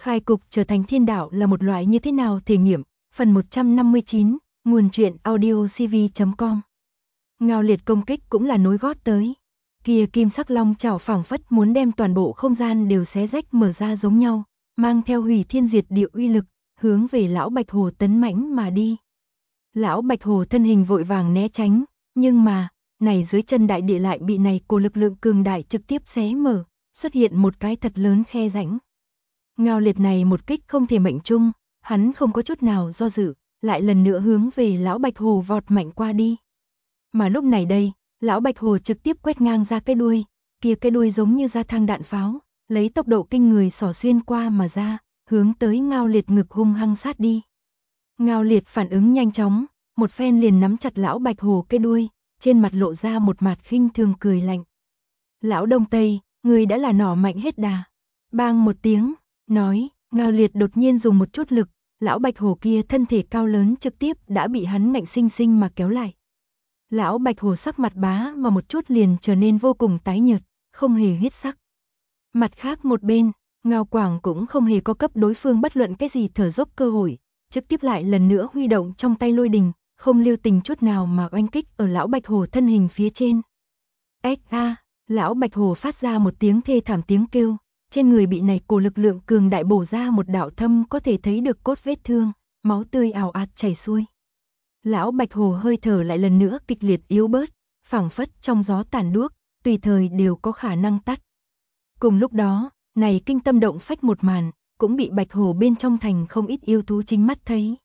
Khai cục trở thành thiên đạo là một loại như thế nào thể nghiệm, phần 159, nguồn truyện audiocv.com. Ngao Liệt công kích cũng là nối gót tới. Kia kim sắc long chảo phảng phất muốn đem toàn bộ không gian đều xé rách mở ra giống nhau, mang theo hủy thiên diệt địa uy lực, hướng về lão Bạch Hồ tấn mãnh mà đi. Lão Bạch Hồ thân hình vội vàng né tránh, nhưng mà, này dưới chân đại địa lại bị này cổ lực lượng cường đại trực tiếp xé mở, xuất hiện một cái thật lớn khe rãnh. Ngao Liệt này một kích không thể mệnh trung, hắn không có chút nào do dự, lại lần nữa hướng về lão Bạch Hồ vọt mạnh qua đi. Mà lúc này đây, lão Bạch Hồ trực tiếp quét ngang ra cái đuôi, kia cái đuôi giống như ra thang đạn pháo, lấy tốc độ kinh người xỏ xuyên qua mà ra, hướng tới Ngao Liệt ngực hung hăng sát đi. Ngao Liệt phản ứng nhanh chóng, một phen liền nắm chặt lão Bạch Hồ cái đuôi, trên mặt lộ ra một mặt khinh thường cười lạnh. Lão Đông Tây, người đã là nỏ mạnh hết đà. Bang một tiếng, nói, Ngao Liệt đột nhiên dùng một chút lực, lão Bạch Hồ kia thân thể cao lớn trực tiếp đã bị hắn ngạnh sinh sinh mà kéo lại. Lão Bạch Hồ sắc mặt bá mà một chút liền trở nên vô cùng tái nhợt, không hề huyết sắc. Mặt khác một bên, Ngao Quảng cũng không hề có cấp đối phương bất luận cái gì thở dốc cơ hội, trực tiếp lại lần nữa huy động trong tay lôi đình, không lưu tình chút nào mà oanh kích ở lão Bạch Hồ thân hình phía trên. Lão Bạch Hồ phát ra một tiếng thê thảm tiếng kêu, trên người bị này cổ lực lượng cường đại bổ ra một đạo thâm có thể thấy được cốt vết thương, máu tươi ào ạt chảy xuôi. Lão Bạch Hồ hơi thở lại lần nữa kịch liệt yếu bớt, phảng phất trong gió tàn đuốc, tùy thời đều có khả năng tắt. Cùng lúc đó, này kinh tâm động phách một màn, cũng bị Bạch Hồ bên trong thành không ít yêu thú chính mắt thấy.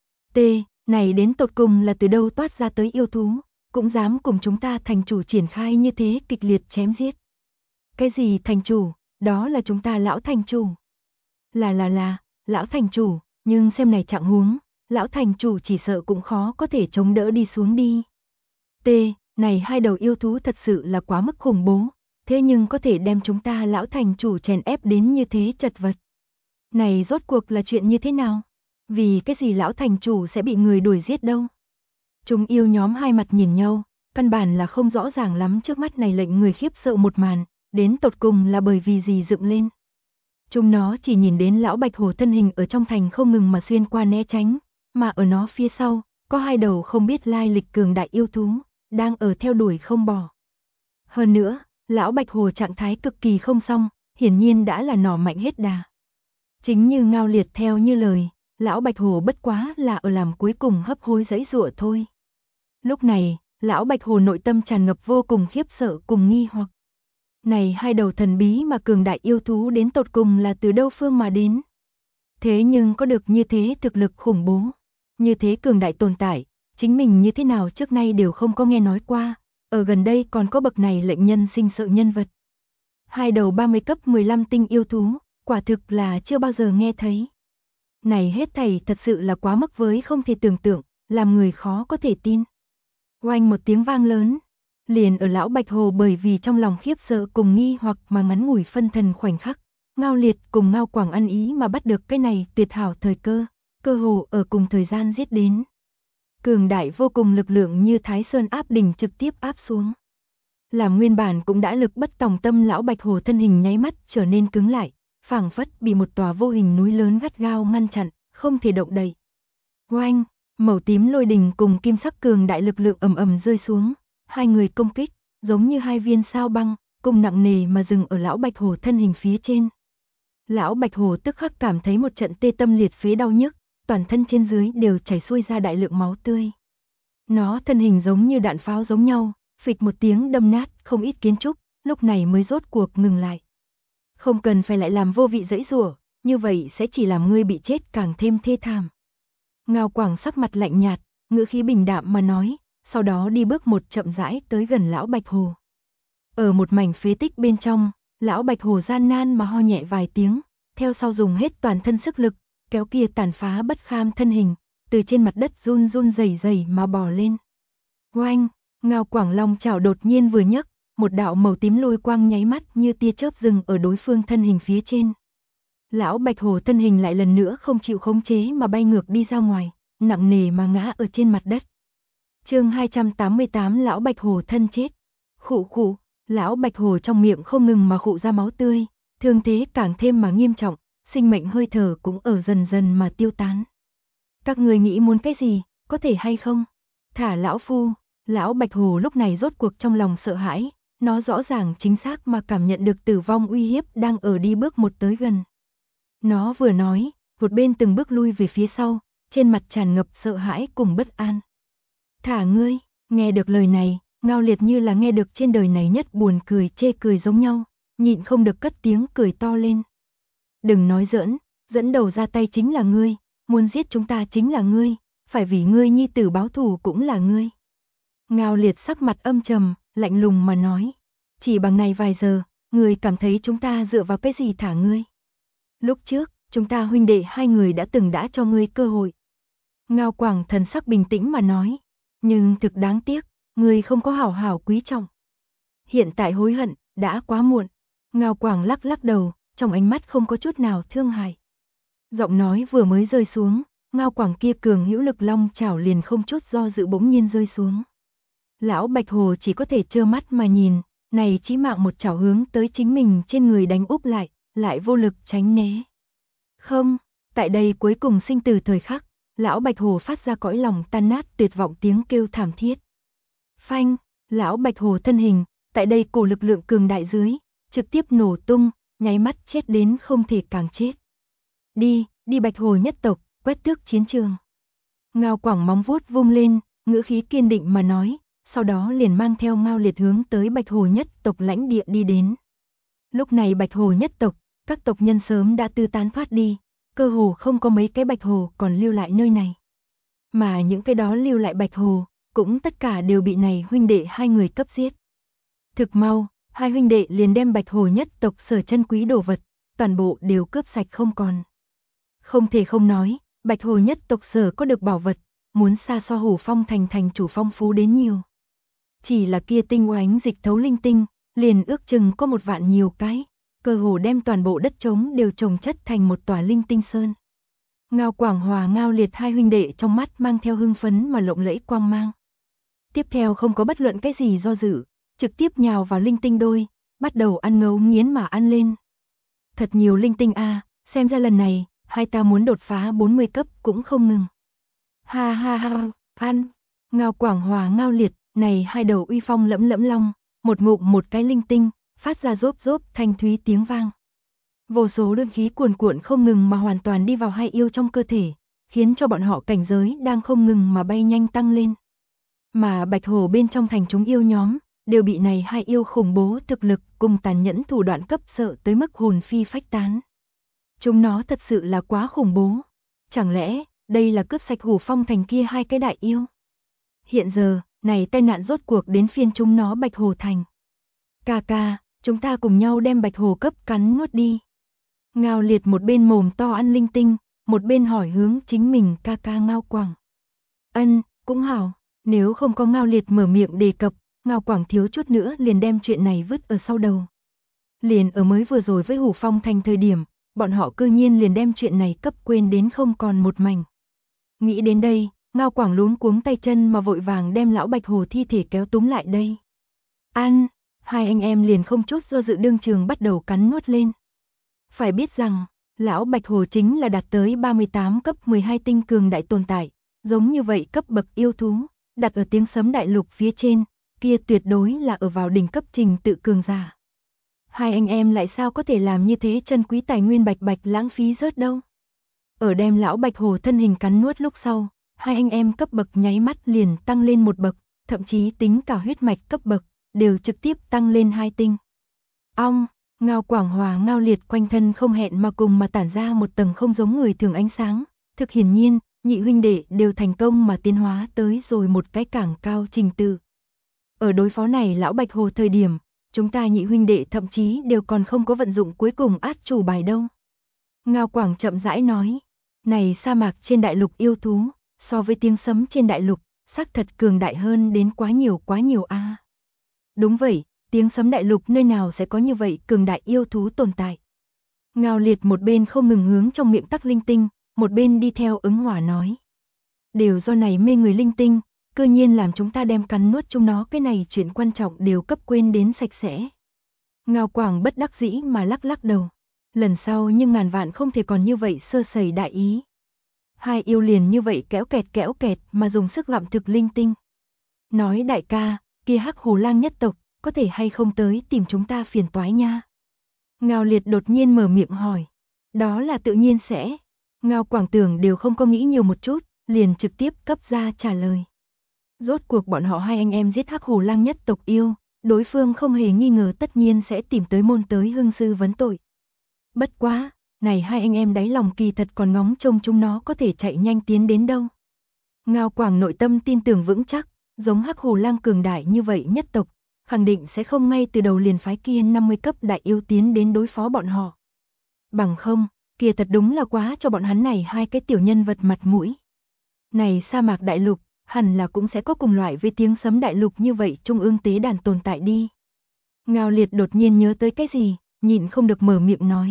Này đến tột cùng là từ đâu toát ra tới yêu thú, cũng dám cùng chúng ta thành chủ triển khai như thế kịch liệt chém giết. Cái gì thành chủ, đó là chúng ta lão thành chủ. Lão thành chủ, nhưng xem này trạng huống, lão thành chủ chỉ sợ cũng khó có thể chống đỡ đi xuống đi. Này hai đầu yêu thú thật sự là quá mức khủng bố, thế nhưng có thể đem chúng ta lão thành chủ chèn ép đến như thế chật vật. Này rốt cuộc là chuyện như thế nào? Vì cái gì lão thành chủ sẽ bị người đuổi giết đâu? Chúng yêu nhóm hai mặt nhìn nhau, căn bản là không rõ ràng lắm trước mắt này lệnh người khiếp sợ một màn, đến tột cùng là bởi vì gì dựng lên. Chúng nó chỉ nhìn đến lão Bạch Hồ thân hình ở trong thành không ngừng mà xuyên qua né tránh, mà ở nó phía sau, có hai đầu không biết lai lịch cường đại yêu thú, đang ở theo đuổi không bỏ. Hơn nữa, lão Bạch Hồ trạng thái cực kỳ không xong, hiển nhiên đã là nỏ mạnh hết đà. Chính như Ngao Liệt theo như lời, lão Bạch Hồ bất quá là ở làm cuối cùng hấp hối giãy giụa thôi. Lúc này, lão Bạch Hồ nội tâm tràn ngập vô cùng khiếp sợ cùng nghi hoặc. Này hai đầu thần bí mà cường đại yêu thú đến tột cùng là từ đâu phương mà đến? Thế nhưng có được như thế thực lực khủng bố, như thế cường đại tồn tại, chính mình như thế nào trước nay đều không có nghe nói qua, ở gần đây còn có bậc này lệnh nhân sinh sợ nhân vật. Hai đầu 30 cấp 15 tinh yêu thú, quả thực là chưa bao giờ nghe thấy. Này hết thảy thật sự là quá mức với không thể tưởng tượng, làm người khó có thể tin. Oanh một tiếng vang lớn, liền ở lão Bạch Hồ bởi vì trong lòng khiếp sợ cùng nghi hoặc mà ngắn ngủi phân thần khoảnh khắc, Ngao Liệt cùng Ngao Quảng ăn ý mà bắt được cái này tuyệt hảo thời cơ, cơ hồ ở cùng thời gian giết đến. Cường đại vô cùng lực lượng như Thái Sơn áp đỉnh trực tiếp áp xuống. Làm nguyên bản cũng đã lực bất tòng tâm lão Bạch Hồ thân hình nháy mắt trở nên cứng lại, phảng phất bị một tòa vô hình núi lớn gắt gao ngăn chặn, không thể động đậy. Oanh, màu tím lôi đình cùng kim sắc cường đại lực lượng ầm ầm rơi xuống, hai người công kích, giống như hai viên sao băng, cùng nặng nề mà dừng ở lão Bạch Hồ thân hình phía trên. Lão Bạch Hồ tức khắc cảm thấy một trận tê tâm liệt phế đau nhức, toàn thân trên dưới đều chảy xuôi ra đại lượng máu tươi. Nó thân hình giống như đạn pháo giống nhau, phịch một tiếng đâm nát không ít kiến trúc, lúc này mới rốt cuộc ngừng lại. Không cần phải lại làm vô vị giãy giụa, như vậy sẽ chỉ làm ngươi bị chết càng thêm thê thảm. Ngao Quảng sắc mặt lạnh nhạt, ngữ khí bình đạm mà nói, sau đó đi bước một chậm rãi tới gần lão Bạch Hồ. Ở một mảnh phế tích bên trong, lão Bạch Hồ gian nan mà ho nhẹ vài tiếng, theo sau dùng hết toàn thân sức lực, kéo kia tàn phá bất kham thân hình, từ trên mặt đất run run rẩy rẩy mà bò lên. Oanh, Ngao Quảng long chảo đột nhiên vừa nhấc, một đạo màu tím lôi quang nháy mắt như tia chớp dừng ở đối phương thân hình phía trên. Lão Bạch Hồ thân hình lại lần nữa không chịu khống chế mà bay ngược đi ra ngoài, nặng nề mà ngã ở trên mặt đất. Chương 288 lão Bạch Hồ thân chết. Khụ khụ, lão Bạch Hồ trong miệng không ngừng mà khụ ra máu tươi, thương thế càng thêm mà nghiêm trọng, sinh mệnh hơi thở cũng ở dần dần mà tiêu tán. Các người nghĩ muốn cái gì, có thể hay không? Thả lão phu. Lão Bạch Hồ lúc này rốt cuộc trong lòng sợ hãi, nó rõ ràng chính xác mà cảm nhận được tử vong uy hiếp đang ở đi bước một tới gần. Nó vừa nói, một bên từng bước lui về phía sau, trên mặt tràn ngập sợ hãi cùng bất an. Thả ngươi. Nghe được lời này, Ngao Liệt như là nghe được trên đời này nhất buồn cười chê cười giống nhau, nhịn không được cất tiếng cười to lên. Đừng nói giỡn, dẫn đầu ra tay chính là ngươi, muốn giết chúng ta chính là ngươi, phải vì ngươi nhi tử báo thù cũng là ngươi. Ngao Liệt sắc mặt âm trầm, lạnh lùng mà nói, chỉ bằng này vài giờ, ngươi cảm thấy chúng ta dựa vào cái gì thả ngươi? Lúc trước, chúng ta huynh đệ hai người đã từng đã cho ngươi cơ hội. Ngao Quảng thần sắc bình tĩnh mà nói, nhưng thực đáng tiếc, ngươi không có hảo hảo quý trọng. Hiện tại hối hận, đã quá muộn. Ngao Quảng lắc lắc đầu, trong ánh mắt không có chút nào thương hại. Giọng nói vừa mới rơi xuống, Ngao Quảng kia cường hữu lực long chảo liền không chút do dự bỗng nhiên rơi xuống. Lão Bạch Hồ chỉ có thể trơ mắt mà nhìn, này chí mạng một chảo hướng tới chính mình trên người đánh úp lại vô lực tránh né. Không, tại đây cuối cùng sinh tử thời khắc, Lão Bạch Hồ phát ra cõi lòng tan nát tuyệt vọng tiếng kêu thảm thiết. Phanh, Lão Bạch Hồ thân hình, tại đây cổ lực lượng cường đại dưới, trực tiếp nổ tung, nháy mắt chết đến không thể càng chết. Đi Bạch Hồ nhất tộc, quét tước chiến trường. Ngao Quảng móng vuốt vung lên, ngữ khí kiên định mà nói, sau đó liền mang theo Ngao Liệt hướng tới Bạch Hồ nhất tộc lãnh địa đi đến. Lúc này Bạch Hồ nhất tộc, các tộc nhân sớm đã tư tán thoát đi, cơ hồ không có mấy cái Bạch Hồ còn lưu lại nơi này. Mà những cái đó lưu lại Bạch Hồ, cũng tất cả đều bị này huynh đệ hai người cấp giết. Thực mau, hai huynh đệ liền đem Bạch Hồ nhất tộc sở chân quý đồ vật, toàn bộ đều cướp sạch không còn. Không thể không nói, Bạch Hồ nhất tộc sở có được bảo vật, muốn xa so Hổ Phong thành chủ phong phú đến nhiều. Chỉ là kia tinh oánh dịch thấu linh tinh, liền ước chừng có 1 vạn nhiều cái, cơ hồ đem toàn bộ đất trống đều trồng chất thành một tòa linh tinh sơn. Ngao Quảng Hòa Ngao Liệt hai huynh đệ trong mắt mang theo hưng phấn mà lộng lẫy quang mang. Tiếp theo không có bất luận cái gì do dự, trực tiếp nhào vào linh tinh đôi, bắt đầu ăn ngấu nghiến mà ăn lên. Thật nhiều linh tinh a, xem ra lần này, hai ta muốn đột phá 40 cấp cũng không ngừng. Ha ha ha, ăn. Ngao Quảng Hòa Ngao Liệt, này hai đầu uy phong lẫm lẫm long, một ngụm một cái linh tinh, phát ra rốp rốp thanh thúy tiếng vang. Vô số đơn khí cuồn cuộn không ngừng mà hoàn toàn đi vào hai yêu trong cơ thể, khiến cho bọn họ cảnh giới đang không ngừng mà bay nhanh tăng lên. Mà Bạch Hồ bên trong thành chúng yêu nhóm, đều bị này hai yêu khủng bố thực lực cùng tàn nhẫn thủ đoạn cấp sợ tới mức hồn phi phách tán. Chúng nó thật sự là quá khủng bố. Chẳng lẽ, đây là cướp sạch Hổ Phong thành kia hai cái đại yêu? Hiện giờ, này tai nạn rốt cuộc đến phiên chúng nó Bạch Hồ thành. Ca, chúng ta cùng nhau đem Bạch Hồ cấp cắn nuốt đi. Ngao Liệt một bên mồm to ăn linh tinh, một bên hỏi hướng chính mình ca Ngao Quảng. Ân, cũng hảo, nếu không có Ngao Liệt mở miệng đề cập, Ngao Quảng thiếu chút nữa liền đem chuyện này vứt ở sau đầu. Liền ở mới vừa rồi với Hổ Phong thành thời điểm, bọn họ cư nhiên liền đem chuyện này cấp quên đến không còn một mảnh. Nghĩ đến đây, Ngao Quảng luống cuống tay chân mà vội vàng đem lão Bạch Hồ thi thể kéo túm lại đây. Ăn, hai anh em liền không chút do dự đương trường bắt đầu cắn nuốt lên. Phải biết rằng, lão Bạch Hồ chính là đạt tới 38 cấp 12 tinh cường đại tồn tại, giống như vậy cấp bậc yêu thú, đặt ở tiếng sấm đại lục phía trên, kia tuyệt đối là ở vào đỉnh cấp trình tự cường giả. Hai anh em lại sao có thể làm như thế chân quý tài nguyên bạch lãng phí rớt đâu. Ở đem lão Bạch Hồ thân hình cắn nuốt lúc sau, hai anh em cấp bậc nháy mắt liền tăng lên một bậc, thậm chí tính cả huyết mạch cấp bậc, đều trực tiếp tăng lên 2 tinh. Ong, Ngao Quảng Hòa Ngao Liệt quanh thân không hẹn mà cùng mà tản ra một tầng không giống người thường ánh sáng, thực hiển nhiên, nhị huynh đệ đều thành công mà tiến hóa tới rồi một cái càng cao trình tự. Ở đối phó này lão Bạch Hồ thời điểm, chúng ta nhị huynh đệ thậm chí đều còn không có vận dụng cuối cùng át chủ bài đâu. Ngao Quảng chậm rãi nói, này sa mạc trên đại lục yêu thú, so với tiếng sấm trên đại lục, xác thật cường đại hơn đến quá nhiều a. Đúng vậy, tiếng sấm đại lục nơi nào sẽ có như vậy cường đại yêu thú tồn tại. Ngao Liệt một bên không ngừng hướng trong miệng tắc linh tinh, một bên đi theo ứng hỏa nói. Đều do này mê người linh tinh, cơ nhiên làm chúng ta đem cắn nuốt chúng nó cái này chuyện quan trọng đều cấp quên đến sạch sẽ. Ngao Quảng bất đắc dĩ mà lắc lắc đầu. Lần sau nhưng ngàn vạn không thể còn như vậy sơ sẩy đại ý. Hai yêu liền như vậy kéo kẹt mà dùng sức gặm thực linh tinh. Nói đại ca, kia Hắc Hồ Lang nhất tộc, có thể hay không tới tìm chúng ta phiền toái nha. Ngao Liệt đột nhiên mở miệng hỏi. Đó là tự nhiên sẽ. Ngao Quảng Tưởng đều không có nghĩ nhiều một chút, liền trực tiếp cấp ra trả lời. Rốt cuộc bọn họ hai anh em giết Hắc Hồ Lang nhất tộc yêu, đối phương không hề nghi ngờ tất nhiên sẽ tìm tới môn tới hưng sư vấn tội. Bất quá, này hai anh em đáy lòng kỳ thật còn ngóng trông chúng nó có thể chạy nhanh tiến đến đâu. Ngao Quảng nội tâm tin tưởng vững chắc, giống Hắc Hồ Lang cường đại như vậy nhất tộc, khẳng định sẽ không ngay từ đầu liền phái kia 50 cấp đại yêu tiến đến đối phó bọn họ. Bằng không, kia thật đúng là quá cho bọn hắn này hai cái tiểu nhân vật mặt mũi. Này sa mạc đại lục, hẳn là cũng sẽ có cùng loại với tiếng sấm đại lục như vậy trung ương tế đàn tồn tại đi. Ngao Liệt đột nhiên nhớ tới cái gì, nhịn không được mở miệng nói.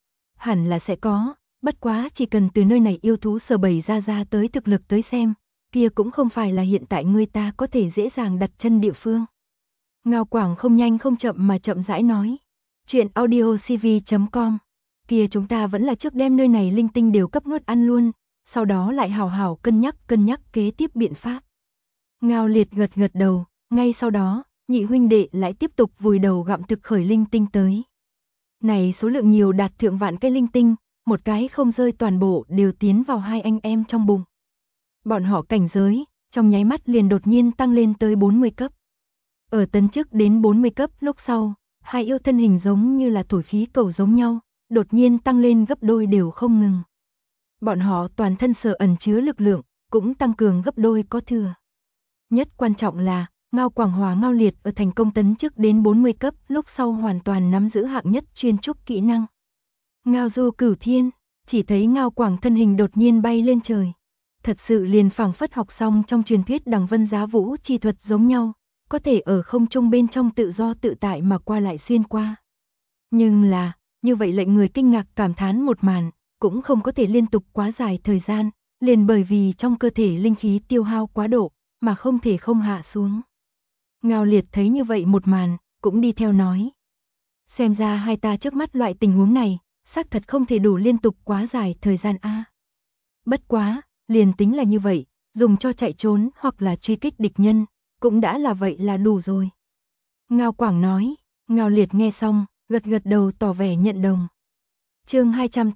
Hẳn là sẽ có, bất quá chỉ cần từ nơi này yêu thú sở bầy ra tới thực lực tới xem, kia cũng không phải là hiện tại người ta có thể dễ dàng đặt chân địa phương. Ngao Quảng không nhanh không chậm mà chậm rãi nói. Chuyện audiocv.com. Kia chúng ta vẫn là trước đem nơi này linh tinh đều cấp nuốt ăn luôn, sau đó lại hào hào cân nhắc kế tiếp biện pháp. Ngao Liệt gật đầu, ngay sau đó, nhị huynh đệ lại tiếp tục vùi đầu gặm thực khởi linh tinh tới. Này số lượng nhiều đạt thượng vạn cái linh tinh, một cái không rơi toàn bộ đều tiến vào hai anh em trong bụng. Bọn họ cảnh giới, trong nháy mắt liền đột nhiên tăng lên tới 40 cấp. Ở tấn chức đến 40 cấp lúc sau, hai yêu thân hình giống như là thổi khí cầu giống nhau, đột nhiên tăng lên gấp đôi đều không ngừng. Bọn họ toàn thân sở ẩn chứa lực lượng, cũng tăng cường gấp đôi có thừa. Nhất quan trọng là, Ngao Quảng Hòa Ngao Liệt ở thành công tấn chức đến 40 cấp lúc sau hoàn toàn nắm giữ hạng nhất chuyên trúc kỹ năng. Ngao Du Cửu Thiên, chỉ thấy Ngao Quảng thân hình đột nhiên bay lên trời. Thật sự liền phảng phất học xong trong truyền thuyết Đằng Vân Giá Vũ chi thuật giống nhau, có thể ở không trung bên trong tự do tự tại mà qua lại xuyên qua. Nhưng là, như vậy lệnh người kinh ngạc cảm thán một màn, cũng không có thể liên tục quá dài thời gian, liền bởi vì trong cơ thể linh khí tiêu hao quá độ, mà không thể không hạ xuống. Ngao Liệt thấy như vậy một màn, cũng đi theo nói. Xem ra hai ta trước mắt loại tình huống này, xác thật không thể đủ liên tục quá dài thời gian a. Bất quá, liền tính là như vậy, dùng cho chạy trốn hoặc là truy kích địch nhân, cũng đã là vậy là đủ rồi. Ngao Quảng nói, Ngao Liệt nghe xong, gật đầu tỏ vẻ nhận đồng. Chương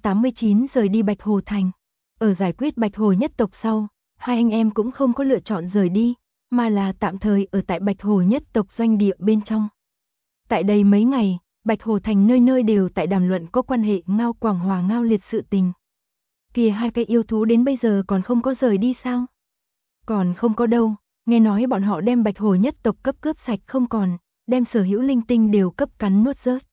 289 rời đi Bạch Hồ Thành. Ở giải quyết Bạch Hồ nhất tộc sau, hai anh em cũng không có lựa chọn rời đi, mà là tạm thời ở tại Bạch Hồ nhất tộc doanh địa bên trong. Tại đây mấy ngày, Bạch Hồ Thành nơi nơi đều tại đàm luận có quan hệ Ngao Quảng Hòa Ngao Liệt sự tình. Kìa hai cái yêu thú đến bây giờ còn không có rời đi sao? Còn không có đâu, nghe nói bọn họ đem Bạch Hồ nhất tộc cướp sạch không còn, đem sở hữu linh tinh đều cấp cắn nuốt rớt.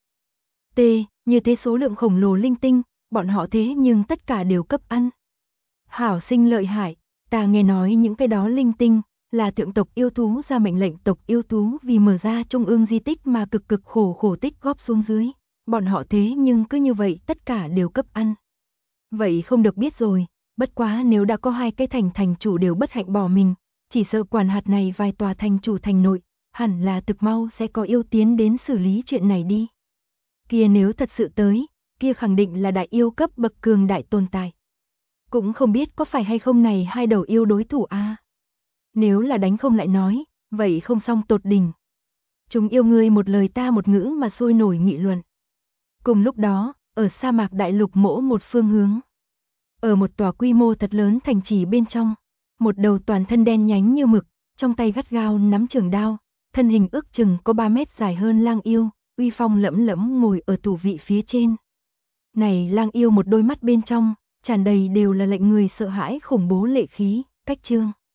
Như thế số lượng khổng lồ linh tinh, bọn họ thế nhưng tất cả đều cấp ăn. Hảo sinh lợi hại, ta nghe nói những cái đó linh tinh, là thượng tộc yêu thú ra mệnh lệnh tộc yêu thú vì mở ra trung ương di tích mà cực khổ tích góp xuống dưới, bọn họ thế nhưng cứ như vậy tất cả đều cấp ăn. Vậy không được biết rồi, bất quá nếu đã có hai cái thành chủ đều bất hạnh bỏ mình, chỉ sợ quản hạt này vài tòa thành chủ thành nội, hẳn là thực mau sẽ có yêu tiến đến xử lý chuyện này đi. Kia nếu thật sự tới, kia khẳng định là đại yêu cấp bậc cường đại tồn tại. Cũng không biết có phải hay không này hai đầu yêu đối thủ a. Nếu là đánh không lại nói, vậy không xong tột đỉnh. Chúng yêu ngươi một lời ta một ngữ mà sôi nổi nghị luận. Cùng lúc đó, ở sa mạc đại lục mỗ một phương hướng. Ở một tòa quy mô thật lớn thành trì bên trong, một đầu toàn thân đen nhánh như mực, trong tay gắt gao nắm trường đao, thân hình ước chừng có 3 mét dài hơn lang yêu, uy phong lẫm lẫm ngồi ở tủ vị phía trên. Này lang yêu một đôi mắt bên trong, tràn đầy đều là lệnh người sợ hãi khủng bố lệ khí, cách trương.